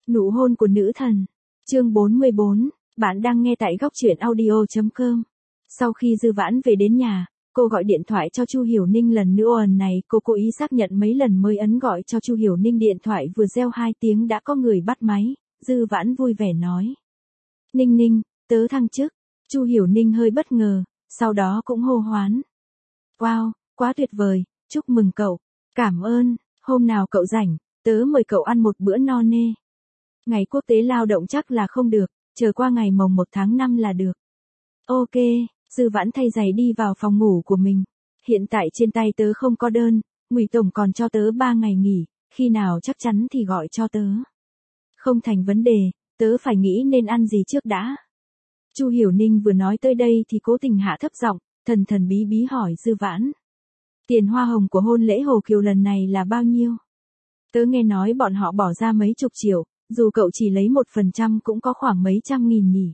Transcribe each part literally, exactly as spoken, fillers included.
Nụ hôn của nữ thần. Chương bốn mươi bốn, bạn đang nghe tại góc truyện audio chấm com. Sau khi Dư Vãn về đến nhà, cô gọi điện thoại cho Chu Hiểu Ninh lần nữa. Lần này cô cố ý xác nhận mấy lần mới ấn gọi cho Chu Hiểu Ninh. Điện thoại vừa reo hai tiếng đã có người bắt máy. Dư Vãn vui vẻ nói: Ninh Ninh, tớ thăng chức. Chu Hiểu Ninh hơi bất ngờ, sau đó cũng hô hoán: Wow, quá tuyệt vời, chúc mừng cậu. Cảm ơn, hôm nào cậu rảnh, tớ mời cậu ăn một bữa no nê. Ngày quốc tế lao động chắc là không được, chờ qua ngày mồng một tháng năm là được. Ok, Dư Vãn thay giày đi vào phòng ngủ của mình. Hiện tại trên tay tớ không có đơn, Ngụy tổng còn cho tớ ba ngày nghỉ, khi nào chắc chắn thì gọi cho tớ. Không thành vấn đề, tớ phải nghĩ nên ăn gì trước đã. Chu Hiểu Ninh vừa nói tới đây thì cố tình hạ thấp giọng, thần thần bí bí hỏi Dư Vãn: Tiền hoa hồng của hôn lễ Hồ Kiều lần này là bao nhiêu? Tớ nghe nói bọn họ bỏ ra mấy chục triệu, dù cậu chỉ lấy một phần trăm cũng có khoảng mấy trăm nghìn nhỉ.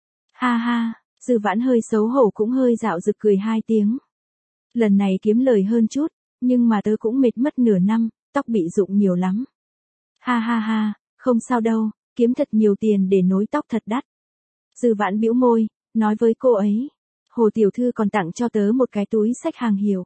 Ha ha, Dư Vãn hơi xấu hổ cũng hơi dạo dực cười hai tiếng. Lần này kiếm lời hơn chút, nhưng mà tớ cũng mệt mất nửa năm, tóc bị rụng nhiều lắm. Ha ha ha, không sao đâu, kiếm thật nhiều tiền để nối tóc thật đắt. Dư Vãn bĩu môi, nói với cô ấy: Hồ tiểu thư còn tặng cho tớ một cái túi xách hàng hiệu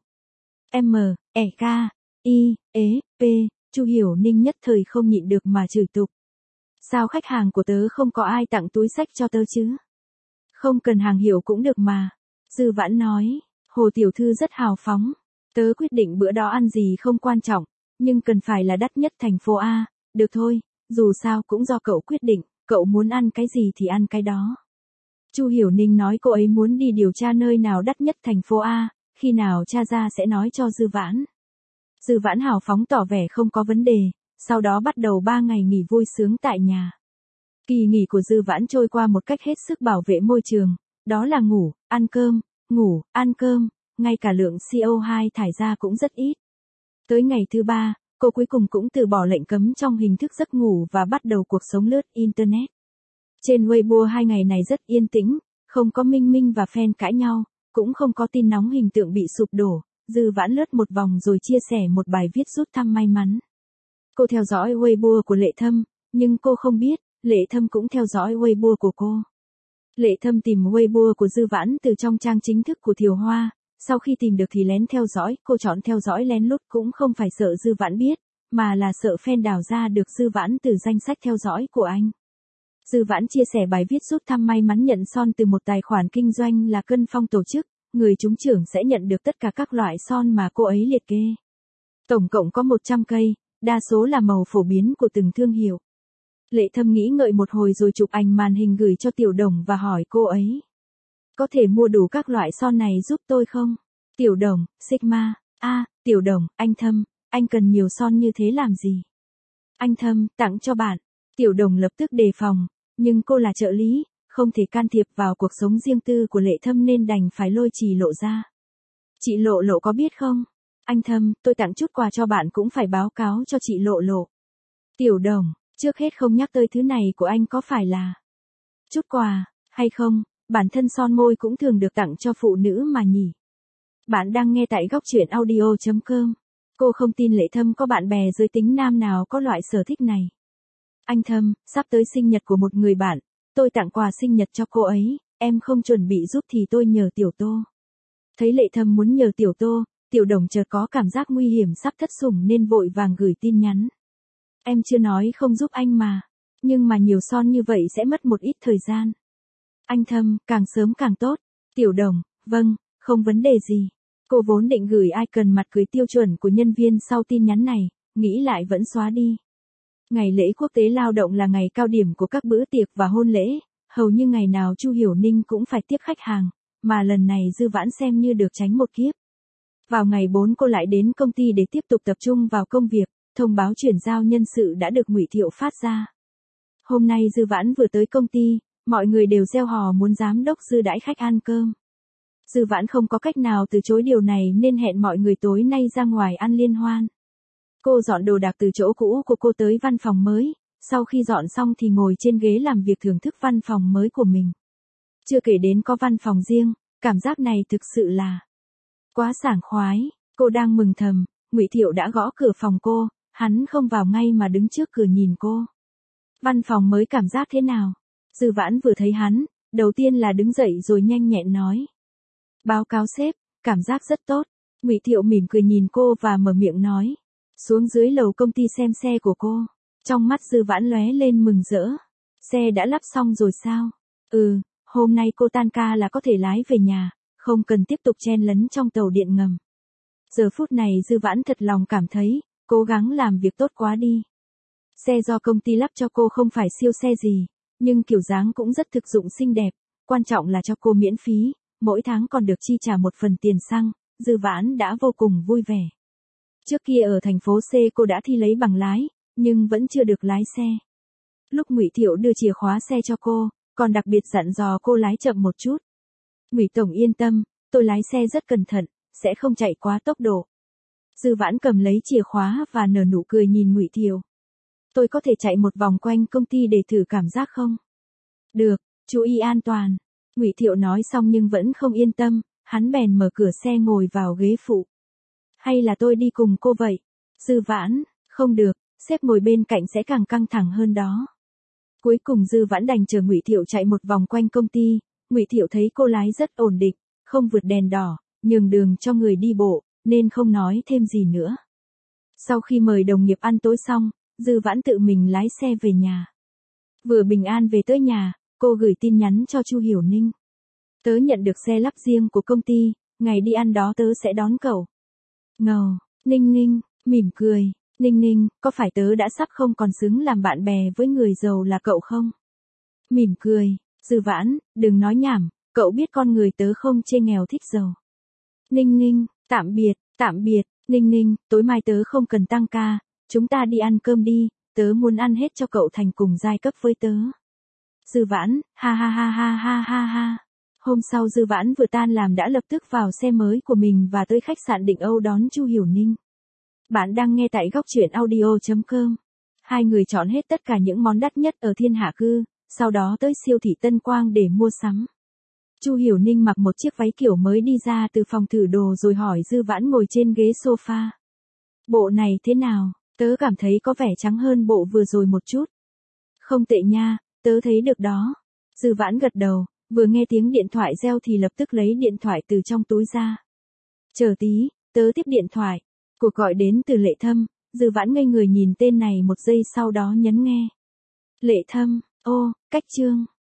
M, E, K, I, E, P. Chu Hiểu Ninh nhất thời không nhịn được mà chửi tục. Sao khách hàng của tớ không có ai tặng túi xách cho tớ chứ? Không cần hàng hiệu cũng được mà. Dư Vãn nói, Hồ tiểu thư rất hào phóng. Tớ quyết định bữa đó ăn gì không quan trọng, nhưng cần phải là đắt nhất thành phố A. Được thôi, dù sao cũng do cậu quyết định, cậu muốn ăn cái gì thì ăn cái đó. Chu Hiểu Ninh nói cô ấy muốn đi điều tra nơi nào đắt nhất thành phố A, khi nào tra ra sẽ nói cho Dư Vãn. Dư Vãn hào phóng tỏ vẻ không có vấn đề, sau đó bắt đầu ba ngày nghỉ vui sướng tại nhà. Kỳ nghỉ của Dư Vãn trôi qua một cách hết sức bảo vệ môi trường, đó là ngủ, ăn cơm, ngủ, ăn cơm, ngay cả lượng xê o hai thải ra cũng rất ít. Tới ngày thứ ba, cô cuối cùng cũng từ bỏ lệnh cấm trong hình thức giấc ngủ và bắt đầu cuộc sống lướt Internet. Trên Weibo hai ngày này rất yên tĩnh, không có Minh Minh và fan cãi nhau, cũng không có tin nóng hình tượng bị sụp đổ. Dư Vãn lướt một vòng rồi chia sẻ một bài viết rút thăm may mắn. Cô theo dõi Weibo của Lệ Thâm, nhưng cô không biết, Lệ Thâm cũng theo dõi Weibo của cô. Lệ Thâm tìm Weibo của Dư Vãn từ trong trang chính thức của Thiều Hoa, sau khi tìm được thì lén theo dõi, cô chọn theo dõi lén lút cũng không phải sợ Dư Vãn biết, mà là sợ fan đào ra được Dư Vãn từ danh sách theo dõi của anh. Dư Vãn chia sẻ bài viết rút thăm may mắn nhận son từ một tài khoản kinh doanh là Cân Phong tổ chức, người trúng thưởng sẽ nhận được tất cả các loại son mà cô ấy liệt kê. Tổng cộng có một trăm cây, đa số là màu phổ biến của từng thương hiệu. Lệ Thâm nghĩ ngợi một hồi rồi chụp ảnh màn hình gửi cho Tiểu Đồng và hỏi cô ấy: Có thể mua đủ các loại son này giúp tôi không? Tiểu Đồng, Sigma, a, Tiểu Đồng, anh Thâm, anh cần nhiều son như thế làm gì? Anh Thâm, tặng cho bạn. Tiểu Đồng lập tức đề phòng, nhưng cô là trợ lý, không thể can thiệp vào cuộc sống riêng tư của Lệ Thâm nên đành phải lôi chị Lộ ra. Chị Lộ Lộ có biết không? Anh Thâm, tôi tặng chút quà cho bạn cũng phải báo cáo cho chị Lộ Lộ. Tiểu Đồng, trước hết không nhắc tới thứ này của anh có phải là chút quà, hay không, bản thân son môi cũng thường được tặng cho phụ nữ mà nhỉ. Bạn đang nghe tại góc truyện audio chấm com. Cô không tin Lệ Thâm có bạn bè giới tính nam nào có loại sở thích này. Anh Thâm, sắp tới sinh nhật của một người bạn, tôi tặng quà sinh nhật cho cô ấy, em không chuẩn bị giúp thì tôi nhờ Tiểu Tô. Thấy Lệ Thâm muốn nhờ Tiểu Tô, Tiểu Đồng chợt có cảm giác nguy hiểm sắp thất sủng nên vội vàng gửi tin nhắn. Em chưa nói không giúp anh mà, nhưng mà nhiều son như vậy sẽ mất một ít thời gian. Anh Thâm, càng sớm càng tốt. Tiểu Đồng, vâng, không vấn đề gì. Cô vốn định gửi icon mặt cười tiêu chuẩn của nhân viên sau tin nhắn này, nghĩ lại vẫn xóa đi. Ngày lễ quốc tế lao động là ngày cao điểm của các bữa tiệc và hôn lễ, hầu như ngày nào Chu Hiểu Ninh cũng phải tiếp khách hàng, mà lần này Dư Vãn xem như được tránh một kiếp. Vào ngày bốn cô lại đến công ty để tiếp tục tập trung vào công việc, thông báo chuyển giao nhân sự đã được Ngụy Thiệu phát ra. Hôm nay Dư Vãn vừa tới công ty, mọi người đều reo hò muốn giám đốc Dư đãi khách ăn cơm. Dư Vãn không có cách nào từ chối điều này nên hẹn mọi người tối nay ra ngoài ăn liên hoan. Cô dọn đồ đạc từ chỗ cũ của cô tới văn phòng mới, sau khi dọn xong thì ngồi trên ghế làm việc thưởng thức văn phòng mới của mình. Chưa kể đến có văn phòng riêng, cảm giác này thực sự là quá sảng khoái. Cô đang mừng thầm, Ngụy Thiệu đã gõ cửa phòng cô, hắn không vào ngay mà đứng trước cửa nhìn cô. Văn phòng mới cảm giác thế nào? Dư Vãn vừa thấy hắn, đầu tiên là đứng dậy rồi nhanh nhẹn nói. Báo cáo sếp, cảm giác rất tốt. Ngụy Thiệu mỉm cười nhìn cô và mở miệng nói. Xuống dưới lầu công ty xem xe của cô. Trong mắt Dư Vãn lóe lên mừng rỡ. Xe đã lắp xong rồi sao? Ừ, hôm nay cô tan ca là có thể lái về nhà, không cần tiếp tục chen lấn trong tàu điện ngầm. Giờ phút này Dư Vãn thật lòng cảm thấy, cố gắng làm việc tốt quá đi. Xe do công ty lắp cho cô không phải siêu xe gì, nhưng kiểu dáng cũng rất thực dụng xinh đẹp, quan trọng là cho cô miễn phí, mỗi tháng còn được chi trả một phần tiền xăng, Dư Vãn đã vô cùng vui vẻ. Trước kia ở thành phố C cô đã thi lấy bằng lái, nhưng vẫn chưa được lái xe. Lúc Ngụy Thiệu đưa chìa khóa xe cho cô, còn đặc biệt dặn dò cô lái chậm một chút. Ngụy tổng yên tâm, tôi lái xe rất cẩn thận, sẽ không chạy quá tốc độ. Dư Vãn cầm lấy chìa khóa và nở nụ cười nhìn Ngụy Thiệu. Tôi có thể chạy một vòng quanh công ty để thử cảm giác không? Được, chú ý an toàn. Ngụy Thiệu nói xong nhưng vẫn không yên tâm, hắn bèn mở cửa xe ngồi vào ghế phụ. Hay là tôi đi cùng cô vậy? Dư Vãn, không được, sếp ngồi bên cạnh sẽ càng căng thẳng hơn đó. Cuối cùng Dư Vãn đành chờ Ngụy Thiệu chạy một vòng quanh công ty. Ngụy Thiệu thấy cô lái rất ổn định, không vượt đèn đỏ, nhường đường cho người đi bộ, nên không nói thêm gì nữa. Sau khi mời đồng nghiệp ăn tối xong, Dư Vãn tự mình lái xe về nhà. Vừa bình an về tới nhà, cô gửi tin nhắn cho Chu Hiểu Ninh. Tớ nhận được xe lắp riêng của công ty, ngày đi ăn đó tớ sẽ đón cậu. Ngầu, Ninh Ninh, mỉm cười, Ninh Ninh, có phải tớ đã sắp không còn xứng làm bạn bè với người giàu là cậu không? Mỉm cười, Dư Vãn, đừng nói nhảm, cậu biết con người tớ không chê nghèo thích giàu. Ninh Ninh, tạm biệt, tạm biệt, Ninh Ninh, tối mai tớ không cần tăng ca, chúng ta đi ăn cơm đi, tớ muốn ăn hết cho cậu thành cùng giai cấp với tớ. Dư Vãn, ha ha ha ha ha ha ha. Hôm sau Dư Vãn vừa tan làm đã lập tức vào xe mới của mình và tới khách sạn Định Âu đón Chu Hiểu Ninh. Bạn đang nghe tại góc truyện audio chấm com. Hai người chọn hết tất cả những món đắt nhất ở Thiên Hạ Cư, sau đó tới siêu thị Tân Quang để mua sắm. Chu Hiểu Ninh mặc một chiếc váy kiểu mới đi ra từ phòng thử đồ rồi hỏi Dư Vãn ngồi trên ghế sofa. Bộ này thế nào? Tớ cảm thấy có vẻ trắng hơn bộ vừa rồi một chút. Không tệ nha, tớ thấy được đó. Dư Vãn gật đầu, vừa nghe tiếng điện thoại reo thì lập tức lấy điện thoại từ trong túi ra. Chờ tí, tớ tiếp điện thoại. Cuộc gọi đến từ Lệ Thâm, Dư Vãn ngây người nhìn tên này một giây sau đó nhấn nghe. Lệ Thâm, ô, Cách Trương.